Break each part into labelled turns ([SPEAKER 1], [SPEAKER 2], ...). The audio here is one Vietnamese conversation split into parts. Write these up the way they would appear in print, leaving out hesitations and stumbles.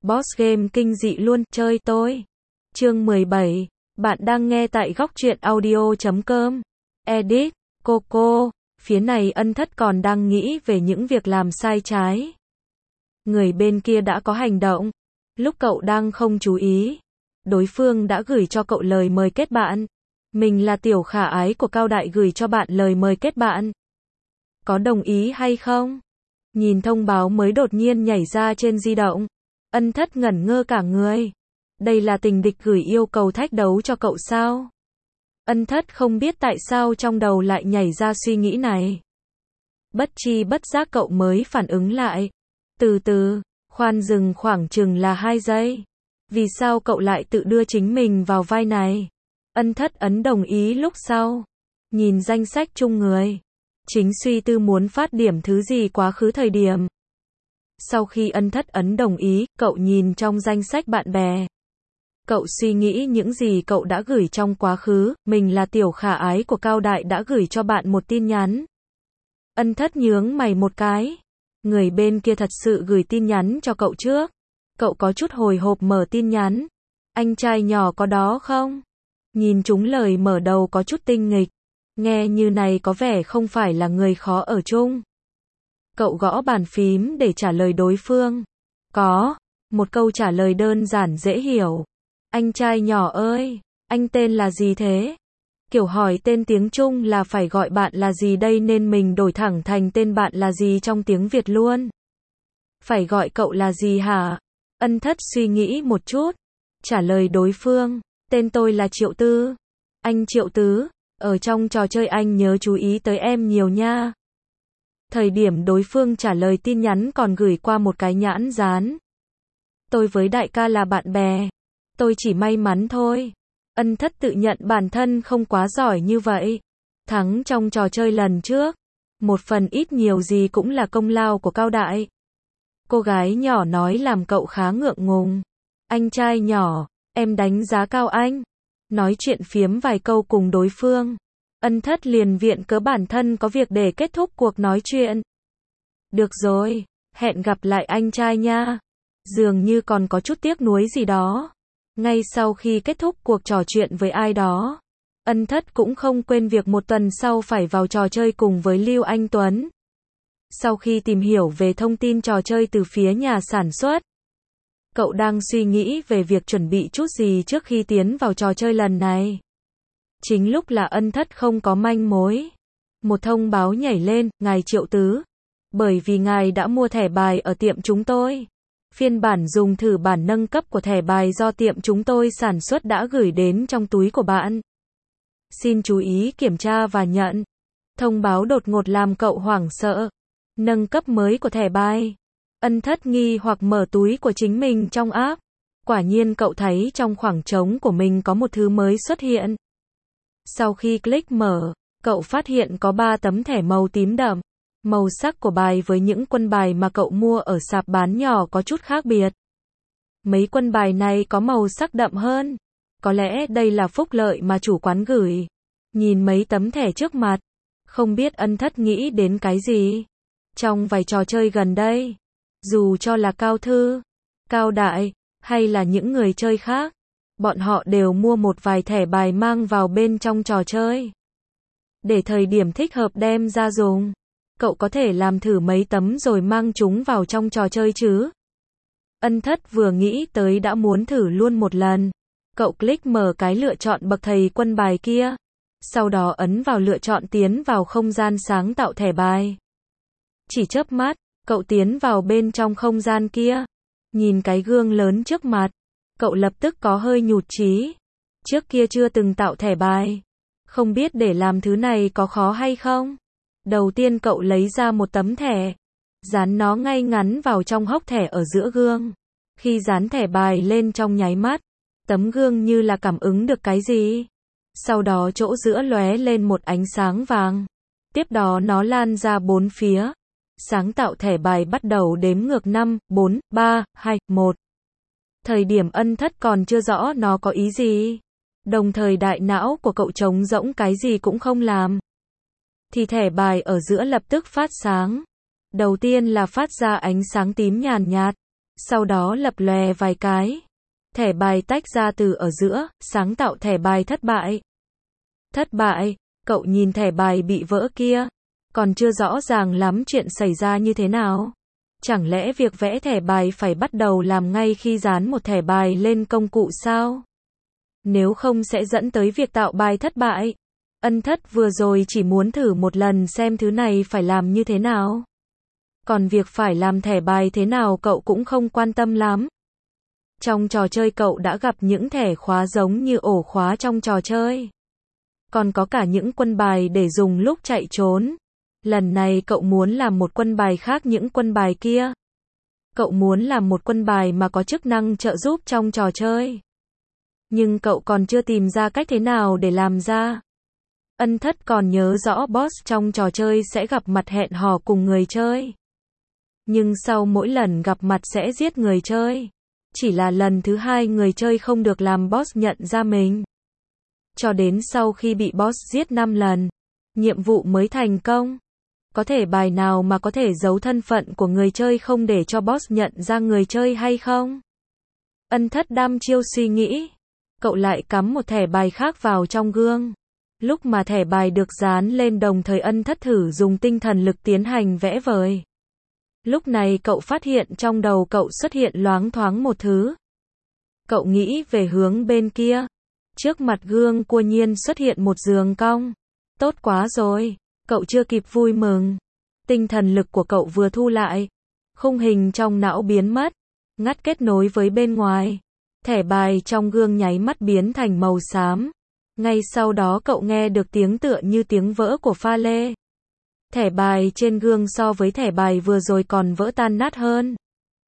[SPEAKER 1] Boss game kinh dị luôn, chơi tôi. Chương 17. Bạn đang nghe tại góc truyện audio.com. Edit, Coco. Phía này Ân Thất còn đang nghĩ về những việc làm sai trái. Người bên kia đã có hành động. Lúc cậu đang không chú ý, đối phương đã gửi cho cậu lời mời kết bạn. Mình là tiểu khả ái của Cao Đại gửi cho bạn lời mời kết bạn. Có đồng ý hay không? Nhìn thông báo mới đột nhiên nhảy ra trên di động. Ân Thất ngẩn ngơ cả người. Đây là tình địch gửi yêu cầu thách đấu cho cậu sao? Ân Thất không biết tại sao trong đầu lại nhảy ra suy nghĩ này. Bất tri bất giác cậu mới phản ứng lại. Từ từ, khoan dừng khoảng chừng là 2 giây. Vì sao cậu lại tự đưa chính mình vào vai này? Ân Thất ấn đồng ý lúc sau. Nhìn danh sách chung người. Chính suy tư muốn phát điểm thứ gì quá khứ thời điểm. Sau khi Ân Thất ấn đồng ý, cậu nhìn trong danh sách bạn bè. Cậu suy nghĩ những gì cậu đã gửi trong quá khứ. Mình là tiểu khả ái của Cao Đại đã gửi cho bạn một tin nhắn. Ân Thất nhướng mày một cái. Người bên kia thật sự gửi tin nhắn cho cậu trước. Cậu có chút hồi hộp mở tin nhắn. Anh trai nhỏ có đó không? Nhìn chúng lời mở đầu có chút tinh nghịch. Nghe như này có vẻ không phải là người khó ở chung. Cậu gõ bàn phím để trả lời đối phương. Có. Một câu trả lời đơn giản dễ hiểu. Anh trai nhỏ ơi, anh tên là gì thế? Kiểu hỏi tên tiếng Trung là phải gọi bạn là gì đây nên mình đổi thẳng thành tên bạn là gì trong tiếng Việt luôn. Phải gọi cậu là gì hả? Ân Thất suy nghĩ một chút. Trả lời đối phương. Tên tôi là Triệu Tư. Anh Triệu Tứ, ở trong trò chơi anh nhớ chú ý tới em nhiều nha. Thời điểm đối phương trả lời tin nhắn còn gửi qua một cái nhãn dán. Tôi với đại ca là bạn bè. Tôi chỉ may mắn thôi. Ân Thất tự nhận bản thân không quá giỏi như vậy. Thắng trong trò chơi lần trước. Một phần ít nhiều gì cũng là công lao của Cao Đại. Cô gái nhỏ nói làm cậu khá ngượng ngùng. Anh trai nhỏ, em đánh giá cao anh. Nói chuyện phiếm vài câu cùng đối phương. Ân Thất liền viện cớ bản thân có việc để kết thúc cuộc nói chuyện. Được rồi, hẹn gặp lại anh trai nha. Dường như còn có chút tiếc nuối gì đó. Ngay sau khi kết thúc cuộc trò chuyện với ai đó, Ân Thất cũng không quên việc một tuần sau phải vào trò chơi cùng với Lưu Anh Tuấn. Sau khi tìm hiểu về thông tin trò chơi từ phía nhà sản xuất, cậu đang suy nghĩ về việc chuẩn bị chút gì trước khi tiến vào trò chơi lần này. Chính lúc là Ân Thất không có manh mối. Một thông báo nhảy lên, ngài Triệu Tứ. Bởi vì ngài đã mua thẻ bài ở tiệm chúng tôi. Phiên bản dùng thử bản nâng cấp của thẻ bài do tiệm chúng tôi sản xuất đã gửi đến trong túi của bạn. Xin chú ý kiểm tra và nhận. Thông báo đột ngột làm cậu hoảng sợ. Nâng cấp mới của thẻ bài. Ân Thất nghi hoặc mở túi của chính mình trong app. Quả nhiên cậu thấy trong khoảng trống của mình có một thứ mới xuất hiện. Sau khi click mở, cậu phát hiện có 3 tấm thẻ màu tím đậm. Màu sắc của bài với những quân bài mà cậu mua ở sạp bán nhỏ có chút khác biệt. Mấy quân bài này có màu sắc đậm hơn. Có lẽ đây là phúc lợi mà chủ quán gửi. Nhìn mấy tấm thẻ trước mặt, không biết Ân Thất nghĩ đến cái gì. Trong vài trò chơi gần đây, dù cho là Cao Thư, Cao Đại, hay là những người chơi khác, bọn họ đều mua một vài thẻ bài mang vào bên trong trò chơi. Để thời điểm thích hợp đem ra dùng. Cậu có thể làm thử mấy tấm rồi mang chúng vào trong trò chơi chứ? Ân Thất vừa nghĩ tới đã muốn thử luôn một lần. Cậu click mở cái lựa chọn bậc thầy quân bài kia. Sau đó ấn vào lựa chọn tiến vào không gian sáng tạo thẻ bài. Chỉ chớp mắt, cậu tiến vào bên trong không gian kia. Nhìn cái gương lớn trước mặt, cậu lập tức có hơi nhụt chí. Trước kia chưa từng tạo thẻ bài. Không biết để làm thứ này có khó hay không? Đầu tiên cậu lấy ra một tấm thẻ, dán nó ngay ngắn vào trong hốc thẻ ở giữa gương. Khi dán thẻ bài lên trong nháy mắt, tấm gương như là cảm ứng được cái gì. Sau đó chỗ giữa lóe lên một ánh sáng vàng. Tiếp đó nó lan ra bốn phía. Sáng tạo thẻ bài bắt đầu đếm ngược 5, 4, 3, 2, 1. Thời điểm Ân Thất còn chưa rõ nó có ý gì. Đồng thời đại não của cậu trống rỗng cái gì cũng không làm. Thì thẻ bài ở giữa lập tức phát sáng. Đầu tiên là phát ra ánh sáng tím nhàn nhạt. Sau đó lập lòe vài cái. Thẻ bài tách ra từ ở giữa, sáng tạo thẻ bài thất bại. Thất bại, cậu nhìn thẻ bài bị vỡ kia. Còn chưa rõ ràng lắm chuyện xảy ra như thế nào. Chẳng lẽ việc vẽ thẻ bài phải bắt đầu làm ngay khi dán một thẻ bài lên công cụ sao? Nếu không sẽ dẫn tới việc tạo bài thất bại. Ân Thất vừa rồi chỉ muốn thử một lần xem thứ này phải làm như thế nào. Còn việc phải làm thẻ bài thế nào cậu cũng không quan tâm lắm. Trong trò chơi cậu đã gặp những thẻ khóa giống như ổ khóa trong trò chơi. Còn có cả những quân bài để dùng lúc chạy trốn. Lần này cậu muốn làm một quân bài khác những quân bài kia. Cậu muốn làm một quân bài mà có chức năng trợ giúp trong trò chơi. Nhưng cậu còn chưa tìm ra cách thế nào để làm ra. Ân Thất còn nhớ rõ boss trong trò chơi sẽ gặp mặt hẹn hò cùng người chơi. Nhưng sau mỗi lần gặp mặt sẽ giết người chơi. Chỉ là lần thứ hai người chơi không được làm boss nhận ra mình. Cho đến sau khi bị boss giết 5 lần, nhiệm vụ mới thành công. Có thể bài nào mà có thể giấu thân phận của người chơi không để cho boss nhận ra người chơi hay không? Ân Thất đăm chiêu suy nghĩ. Cậu lại cắm một thẻ bài khác vào trong gương. Lúc mà thẻ bài được dán lên đồng thời Ân Thất thử dùng tinh thần lực tiến hành vẽ vời. Lúc này cậu phát hiện trong đầu cậu xuất hiện loáng thoáng một thứ. Cậu nghĩ về hướng bên kia. Trước mặt gương cua nhiên xuất hiện một giường cong. Tốt quá rồi. Cậu chưa kịp vui mừng. Tinh thần lực của cậu vừa thu lại. Khung hình trong não biến mất. Ngắt kết nối với bên ngoài. Thẻ bài trong gương nháy mắt biến thành màu xám. Ngay sau đó cậu nghe được tiếng tựa như tiếng vỡ của pha lê. Thẻ bài trên gương so với thẻ bài vừa rồi còn vỡ tan nát hơn.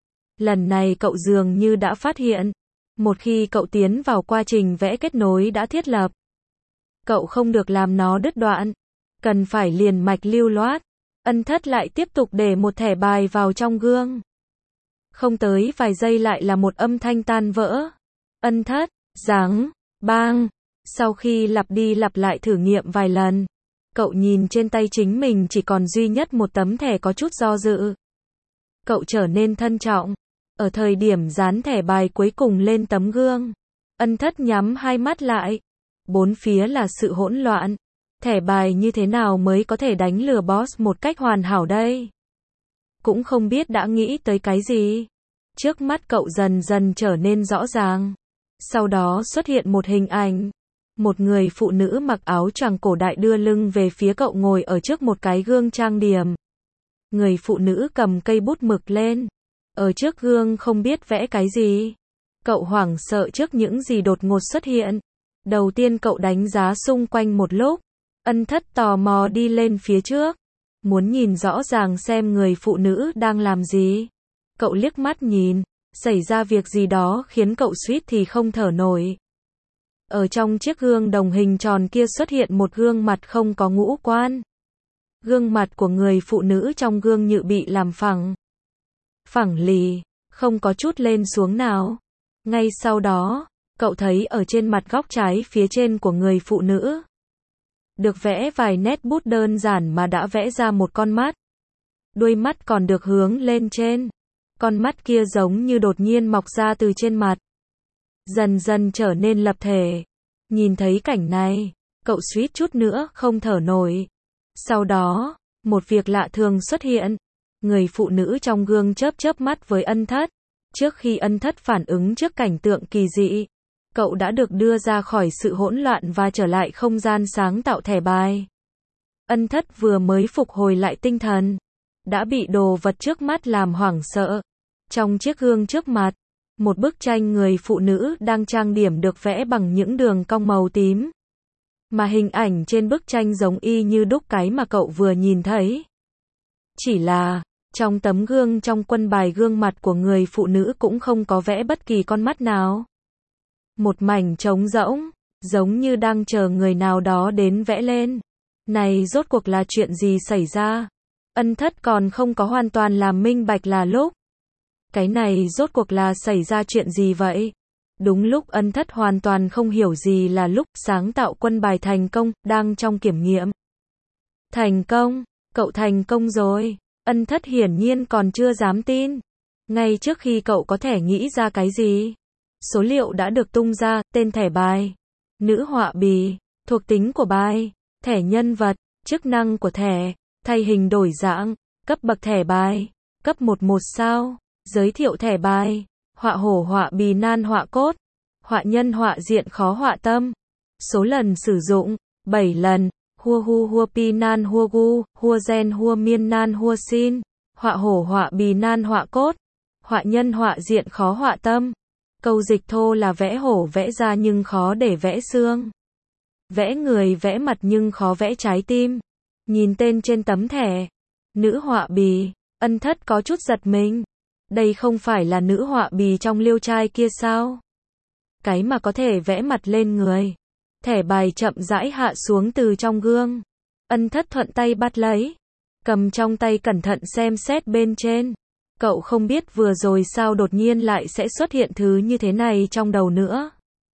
[SPEAKER 1] Lần này cậu dường như đã phát hiện. Một khi cậu tiến vào quá trình vẽ kết nối đã thiết lập. Cậu không được làm nó đứt đoạn. Cần phải liền mạch lưu loát. Ân Thất lại tiếp tục để một thẻ bài vào trong gương. Không tới vài giây lại là một âm thanh tan vỡ. Ân Thất, giáng, bang. Sau khi lặp đi lặp lại thử nghiệm vài lần, cậu nhìn trên tay chính mình chỉ còn duy nhất một tấm thẻ có chút do dự. Cậu trở nên thân trọng. Ở thời điểm dán thẻ bài cuối cùng lên tấm gương, Ân Thất nhắm hai mắt lại. Bốn phía là sự hỗn loạn. Thẻ bài như thế nào mới có thể đánh lừa boss một cách hoàn hảo đây? Cũng không biết đã nghĩ tới cái gì. Trước mắt cậu dần dần trở nên rõ ràng. Sau đó xuất hiện một hình ảnh. Một người phụ nữ mặc áo choàng cổ đại đưa lưng về phía cậu ngồi ở trước một cái gương trang điểm. Người phụ nữ cầm cây bút mực lên. Ở trước gương không biết vẽ cái gì. Cậu hoảng sợ trước những gì đột ngột xuất hiện. Đầu tiên cậu đánh giá xung quanh một lúc. Ân Thất tò mò đi lên phía trước. Muốn nhìn rõ ràng xem người phụ nữ đang làm gì. Cậu liếc mắt nhìn. Xảy ra việc gì đó khiến cậu suýt thì không thở nổi. Ở trong chiếc gương đồng hình tròn kia xuất hiện một gương mặt không có ngũ quan. Gương mặt của người phụ nữ trong gương như bị làm phẳng. Phẳng lì, không có chút lên xuống nào. Ngay sau đó, cậu thấy ở trên mặt góc trái phía trên của người phụ nữ. Được vẽ vài nét bút đơn giản mà đã vẽ ra một con mắt. Đuôi mắt còn được hướng lên trên. Con mắt kia giống như đột nhiên mọc ra từ trên mặt. Dần dần trở nên lập thể. Nhìn thấy cảnh này, cậu suýt chút nữa không thở nổi. Sau đó, một việc lạ thường xuất hiện. Người phụ nữ trong gương chớp mắt với Ân Thất. Trước khi Ân Thất phản ứng trước cảnh tượng kỳ dị, cậu đã được đưa ra khỏi sự hỗn loạn và trở lại không gian sáng tạo thẻ bài. Ân Thất vừa mới phục hồi lại tinh thần, đã bị đồ vật trước mắt làm hoảng sợ. Trong chiếc gương trước mặt, một bức tranh người phụ nữ đang trang điểm được vẽ bằng những đường cong màu tím. Mà hình ảnh trên bức tranh giống y như đúc cái mà cậu vừa nhìn thấy. Chỉ là, trong tấm gương trong quân bài gương mặt của người phụ nữ cũng không có vẽ bất kỳ con mắt nào. Một mảnh trống rỗng, giống như đang chờ người nào đó đến vẽ lên. Này rốt cuộc là chuyện gì xảy ra? Ân Thất còn không có hoàn toàn làm minh bạch là lúc. Cái này rốt cuộc là xảy ra chuyện gì vậy? Đúng lúc Ân Thất hoàn toàn không hiểu gì là lúc sáng tạo quân bài thành công, đang trong kiểm nghiệm. Thành công, cậu thành công rồi. Ân Thất hiển nhiên còn chưa dám tin. Ngay trước khi cậu có thể nghĩ ra cái gì, số liệu đã được tung ra, tên thẻ bài, nữ họa bì, thuộc tính của bài, thẻ nhân vật, chức năng của thẻ, thay hình đổi dạng, cấp bậc thẻ bài, cấp 1 sao, giới thiệu thẻ bài, họa hổ họa bì nan họa cốt, họa nhân họa diện khó họa tâm, số lần sử dụng, 7 lần, hua hu hua pi nan hua gu, hua gen hua miên nan hua xin, họa hổ họa bì nan họa cốt, họa nhân họa diện khó họa tâm. Câu dịch thô là vẽ hổ vẽ da nhưng khó để vẽ xương. Vẽ người vẽ mặt nhưng khó vẽ trái tim. Nhìn tên trên tấm thẻ, nữ họa bì, Ân Thất có chút giật mình. Đây không phải là nữ họa bì trong Liêu Trai kia sao? Cái mà có thể vẽ mặt lên người. Thẻ bài chậm rãi hạ xuống từ trong gương. Ân Thất thuận tay bắt lấy, cầm trong tay cẩn thận xem xét bên trên. Cậu không biết vừa rồi sao đột nhiên lại sẽ xuất hiện thứ như thế này trong đầu nữa.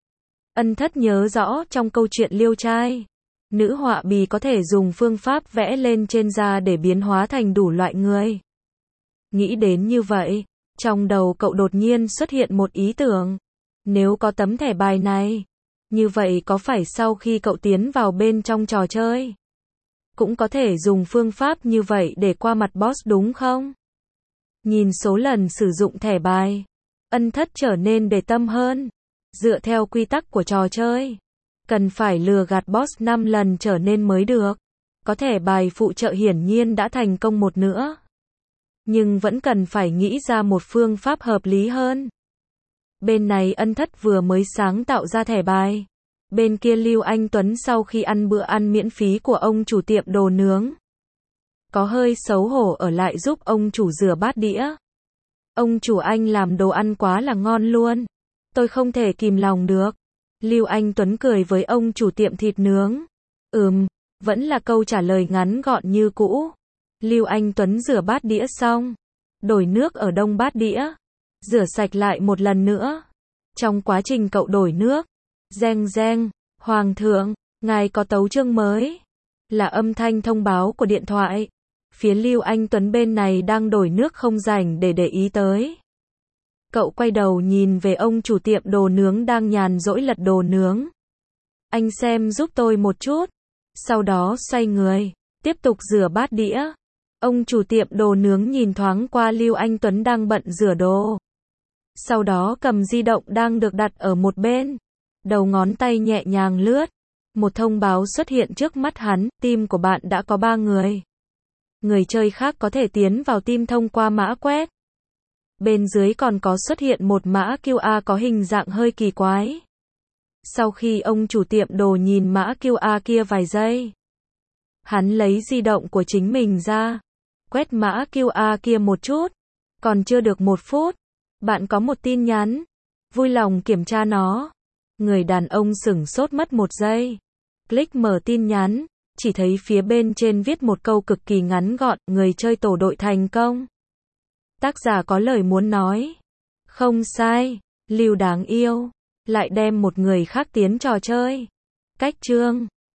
[SPEAKER 1] Ân Thất nhớ rõ trong câu chuyện Liêu Trai, nữ họa bì có thể dùng phương pháp vẽ lên trên da để biến hóa thành đủ loại người. Nghĩ đến như vậy, trong đầu cậu đột nhiên xuất hiện một ý tưởng. Nếu có tấm thẻ bài này, như vậy có phải sau khi cậu tiến vào bên trong trò chơi, cũng có thể dùng phương pháp như vậy để qua mặt boss đúng không? Nhìn số lần sử dụng thẻ bài, Ân Thất trở nên để tâm hơn. Dựa theo quy tắc của trò chơi, cần phải lừa gạt boss 5 lần trở nên mới được. Có thẻ bài phụ trợ hiển nhiên đã thành công một nữa. Nhưng vẫn cần phải nghĩ ra một phương pháp hợp lý hơn. Bên này Ân Thất vừa mới sáng tạo ra thẻ bài. Bên kia Lưu Anh Tuấn sau khi ăn bữa ăn miễn phí của ông chủ tiệm đồ nướng, có hơi xấu hổ ở lại giúp ông chủ rửa bát đĩa. Ông chủ anh làm đồ ăn quá là ngon luôn. Tôi không thể kìm lòng được. Lưu Anh Tuấn cười với ông chủ tiệm thịt nướng. Vẫn là câu trả lời ngắn gọn như cũ. Lưu Anh Tuấn rửa bát đĩa xong, đổi nước ở đông bát đĩa, rửa sạch lại một lần nữa. Trong quá trình cậu đổi nước, reng reng, Hoàng thượng, ngài có tấu chương mới. Là âm thanh thông báo của điện thoại. Phía Lưu Anh Tuấn bên này đang đổi nước không rảnh để ý tới. Cậu quay đầu nhìn về ông chủ tiệm đồ nướng đang nhàn rỗi lật đồ nướng. Anh xem giúp tôi một chút. Sau đó xoay người, tiếp tục rửa bát đĩa. Ông chủ tiệm đồ nướng nhìn thoáng qua Lưu Anh Tuấn đang bận rửa đồ. Sau đó cầm di động đang được đặt ở một bên. Đầu ngón tay nhẹ nhàng lướt. Một thông báo xuất hiện trước mắt hắn, team của bạn đã có 3 người. Người chơi khác có thể tiến vào team thông qua mã quét. Bên dưới còn có xuất hiện một mã QR có hình dạng hơi kỳ quái. Sau khi ông chủ tiệm đồ nhìn mã QR kia vài giây, hắn lấy di động của chính mình ra, quét mã QR kia một chút. Còn chưa được 1 phút, bạn có một tin nhắn. Vui lòng kiểm tra nó. Người đàn ông sửng sốt mất 1 giây. Click mở tin nhắn, chỉ thấy phía bên trên viết một câu cực kỳ ngắn gọn, người chơi tổ đội thành công. Tác giả có lời muốn nói. Không sai, Lưu đáng yêu lại đem một người khác tiến trò chơi. Cách chương